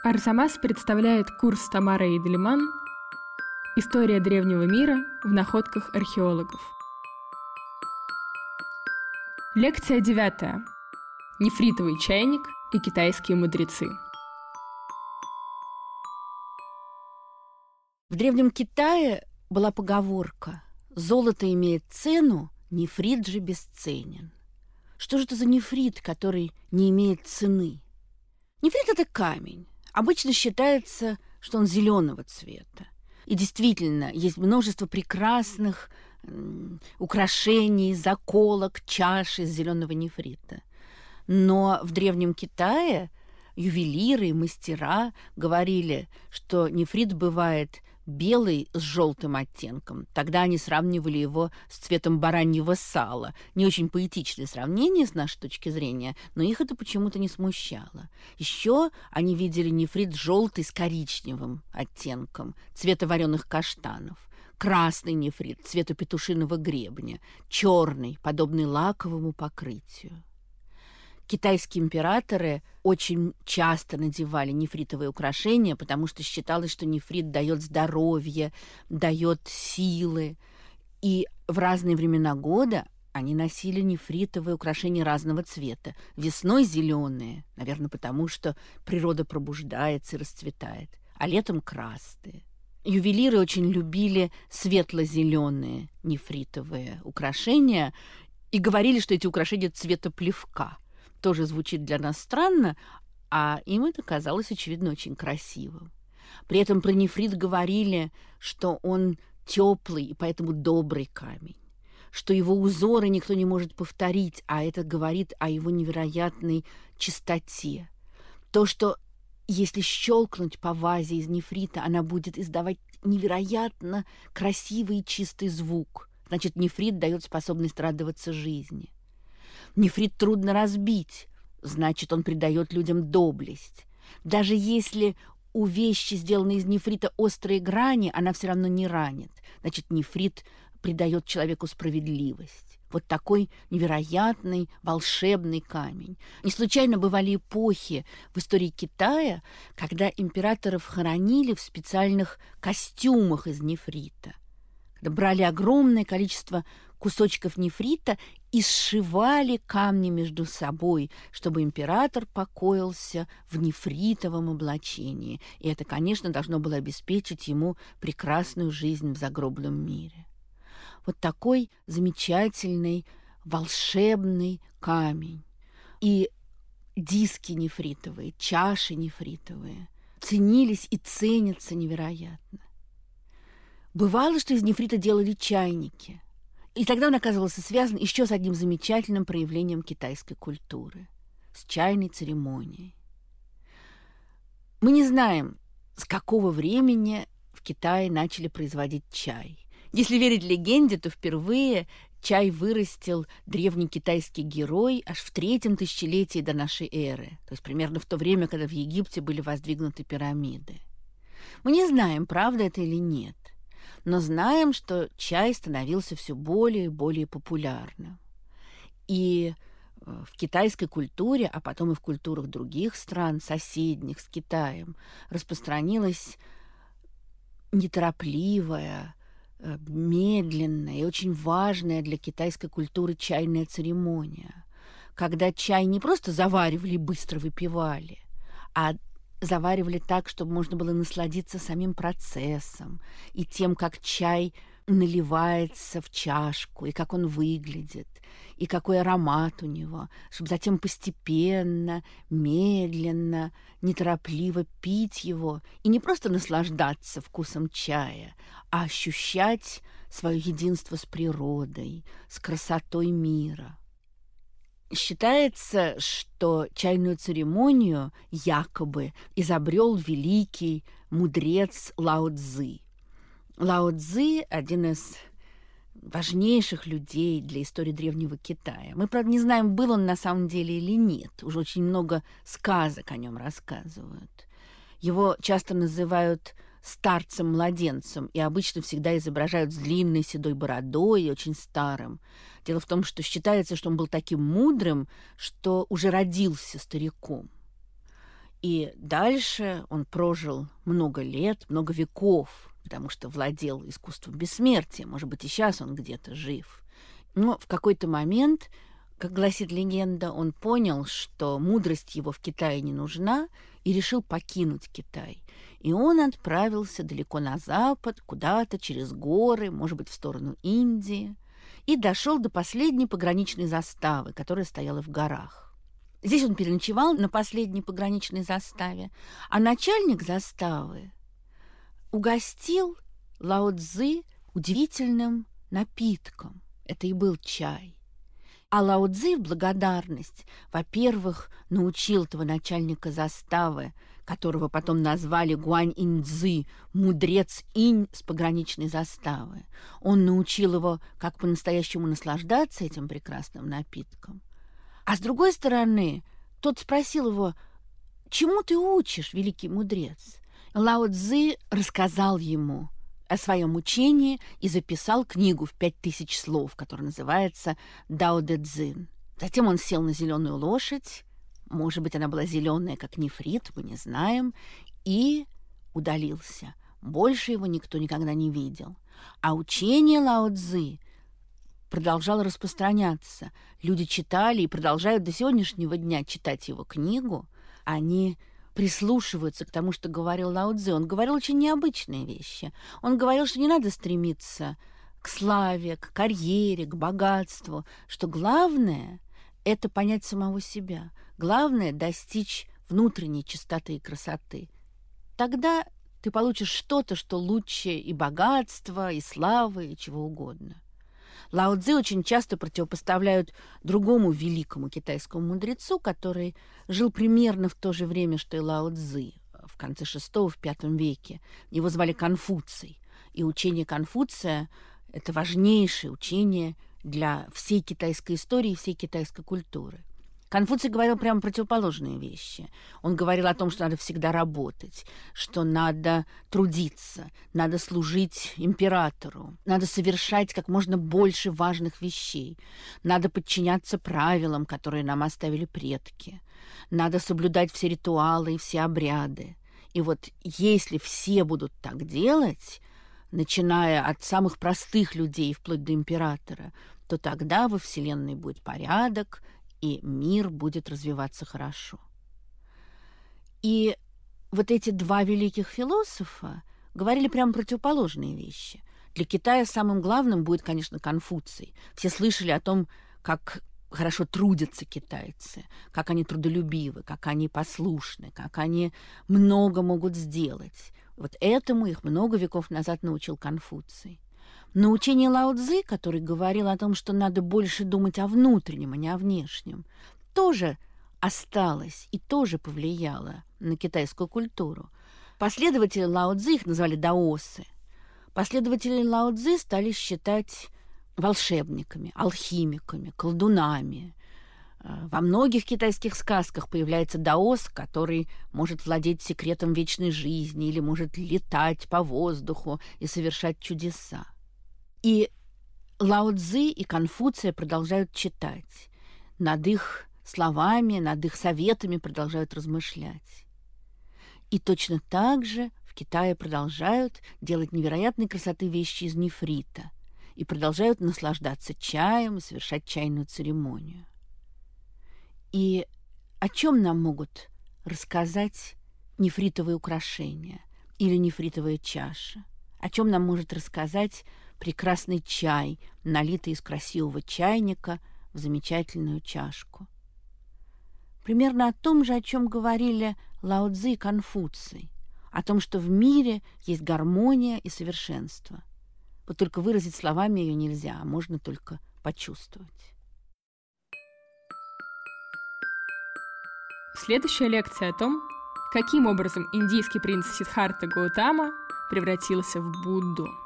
Арзамас представляет курс Тамары Идельман «История древнего мира в находках археологов». Лекция 9. Нефритовый чайник и китайские мудрецы. В Древнем Китае была поговорка: «Золото имеет цену, нефрит же бесценен». Что же это за нефрит, который не имеет цены? Нефрит – это камень. Обычно считается, что он зеленого цвета. И действительно, есть множество прекрасных украшений, заколок, чаш из зеленого нефрита. Но в Древнем Китае ювелиры и мастера говорили, что нефрит бывает белый с желтым оттенком. Тогда они сравнивали его с цветом бараньего сала. Не очень поэтичное сравнение с нашей точки зрения, но их это почему-то не смущало. Еще они видели нефрит желтый с коричневым оттенком, цвета вареных каштанов. Красный нефрит цвета петушиного гребня, черный, подобный лаковому покрытию. Китайские императоры очень часто надевали нефритовые украшения, потому что считалось, что нефрит дает здоровье, дает силы. И в разные времена года они носили нефритовые украшения разного цвета. Весной зеленые, наверное, потому что природа пробуждается и расцветает, а летом красные. Ювелиры очень любили светло-зеленые нефритовые украшения и говорили, что эти украшения цвета плевка. Тоже звучит для нас странно, а им это казалось, очевидно, очень красивым. При этом про нефрит говорили, что он теплый и поэтому добрый камень, что его узоры никто не может повторить, а это говорит о его невероятной чистоте. То, что если щелкнуть по вазе из нефрита, она будет издавать невероятно красивый и чистый звук. Значит, нефрит дает способность радоваться жизни. Нефрит трудно разбить, значит, он придает людям доблесть. Даже если у вещи, сделанной из нефрита, острые грани, она все равно не ранит. Значит, нефрит придает человеку справедливость. Вот такой невероятный, волшебный камень. Не случайно бывали эпохи в истории Китая, когда императоров хоронили в специальных костюмах из нефрита. Когда брали огромное количество кусочков нефрита и сшивали камни между собой, чтобы император покоился в нефритовом облачении. И это, конечно, должно было обеспечить ему прекрасную жизнь в загробном мире. Вот такой замечательный, волшебный камень. И диски нефритовые, чаши нефритовые ценились и ценятся невероятно. Бывало, что из нефрита делали чайники. И тогда он оказывался связан еще с одним замечательным проявлением китайской культуры – с чайной церемонией. Мы не знаем, с какого времени в Китае начали производить чай. Если верить легенде, то впервые чай вырастил древний китайский герой аж в 3-м тысячелетии до нашей эры, то есть примерно в то время, когда в Египте были воздвигнуты пирамиды. Мы не знаем, правда это или нет, но знаем, что чай становился все более и более популярным. И в китайской культуре, а потом и в культурах других стран, соседних с Китаем, распространилась неторопливая, медленная и очень важная для китайской культуры чайная церемония, когда чай не просто заваривали и быстро выпивали, а заваривали так, чтобы можно было насладиться самим процессом и тем, как чай наливается в чашку, и как он выглядит, и какой аромат у него, чтобы затем постепенно, медленно, неторопливо пить его и не просто наслаждаться вкусом чая, а ощущать свое единство с природой, с красотой мира. Считается, что чайную церемонию якобы изобрел великий мудрец Лао Цзы. Лао Цзы – один из важнейших людей для истории Древнего Китая. Мы, правда, не знаем, был он на самом деле или нет. Уже очень много сказок о нем рассказывают. Его часто называют старцем-младенцем и обычно всегда изображают с длинной седой бородой и очень старым. Дело в том, что считается, что он был таким мудрым, что уже родился стариком. И дальше он прожил много лет, много веков, потому что владел искусством бессмертия. Может быть, и сейчас он где-то жив. Но в какой-то момент, как гласит легенда, он понял, что мудрость его в Китае не нужна, и решил покинуть Китай. И он отправился далеко на запад, куда-то через горы, может быть, в сторону Индии, и дошел до последней пограничной заставы, которая стояла в горах. Здесь он переночевал на последней пограничной заставе, а начальник заставы угостил Лао Цзы удивительным напитком. Это и был чай. А Лао Цзы в благодарность, во-первых, научил этого начальника заставы, которого потом назвали Гуань-инь-цзы, мудрец инь с пограничной заставы. Он научил его, как по-настоящему наслаждаться этим прекрасным напитком. А с другой стороны, тот спросил его: «Чему ты учишь, великий мудрец?» Лао Цзы рассказал ему о своем учении и записал книгу в 5000 слов, которая называется «Дао Дэ Цзин». Затем он сел на зеленую лошадь, может быть, она была зеленая, как нефрит, мы не знаем, и удалился. Больше его никто никогда не видел. А учение Лао Цзы продолжало распространяться. Люди читали и продолжают до сегодняшнего дня читать его книгу. Они прислушиваются к тому, что говорил Лао Цзы. Он говорил очень необычные вещи. Он говорил, что не надо стремиться к славе, к карьере, к богатству, что главное — это понять самого себя. Главное — достичь внутренней чистоты и красоты. Тогда ты получишь что-то, что лучше и богатства, и славы, и чего угодно. Лао Цзы очень часто противопоставляют другому великому китайскому мудрецу, который жил примерно в то же время, что и Лао Цзы, в конце VI, в V веке. Его звали Конфуций. И учение Конфуция — это важнейшее учение для всей китайской истории и всей китайской культуры. Конфуций говорил прямо противоположные вещи. Он говорил о том, что надо всегда работать, что надо трудиться, надо служить императору, надо совершать как можно больше важных вещей, надо подчиняться правилам, которые нам оставили предки, надо соблюдать все ритуалы и все обряды. И вот если все будут так делать, начиная от самых простых людей вплоть до императора, то тогда во Вселенной будет порядок, и мир будет развиваться хорошо. И вот эти два великих философа говорили прямо противоположные вещи. Для Китая самым главным будет, конечно, Конфуций. Все слышали о том, как хорошо трудятся китайцы, как они трудолюбивы, как они послушны, как они много могут сделать. Вот этому их много веков назад научил Конфуций. Но учение Лао Цзы, который говорил о том, что надо больше думать о внутреннем, а не о внешнем, тоже осталось и тоже повлияло на китайскую культуру. Последователи Лао Цзы, их назвали даосы, последователи Лао Цзы стали считать волшебниками, алхимиками, колдунами. Во многих китайских сказках появляется даос, который может владеть секретом вечной жизни или может летать по воздуху и совершать чудеса. И Лао Цзы и Конфуция продолжают читать. Над их словами, над их советами продолжают размышлять. И точно так же в Китае продолжают делать невероятной красоты вещи из нефрита и продолжают наслаждаться чаем и совершать чайную церемонию. И о чем нам могут рассказать нефритовые украшения или нефритовая чаша? О чем нам может рассказать прекрасный чай, налитый из красивого чайника в замечательную чашку? Примерно о том же, о чем говорили Лао Цзы и Конфуций, о том, что в мире есть гармония и совершенство. Вот только выразить словами ее нельзя, а можно только почувствовать. Следующая лекция о том, каким образом индийский принц Сиддхартха Гаутама превратился в Будду.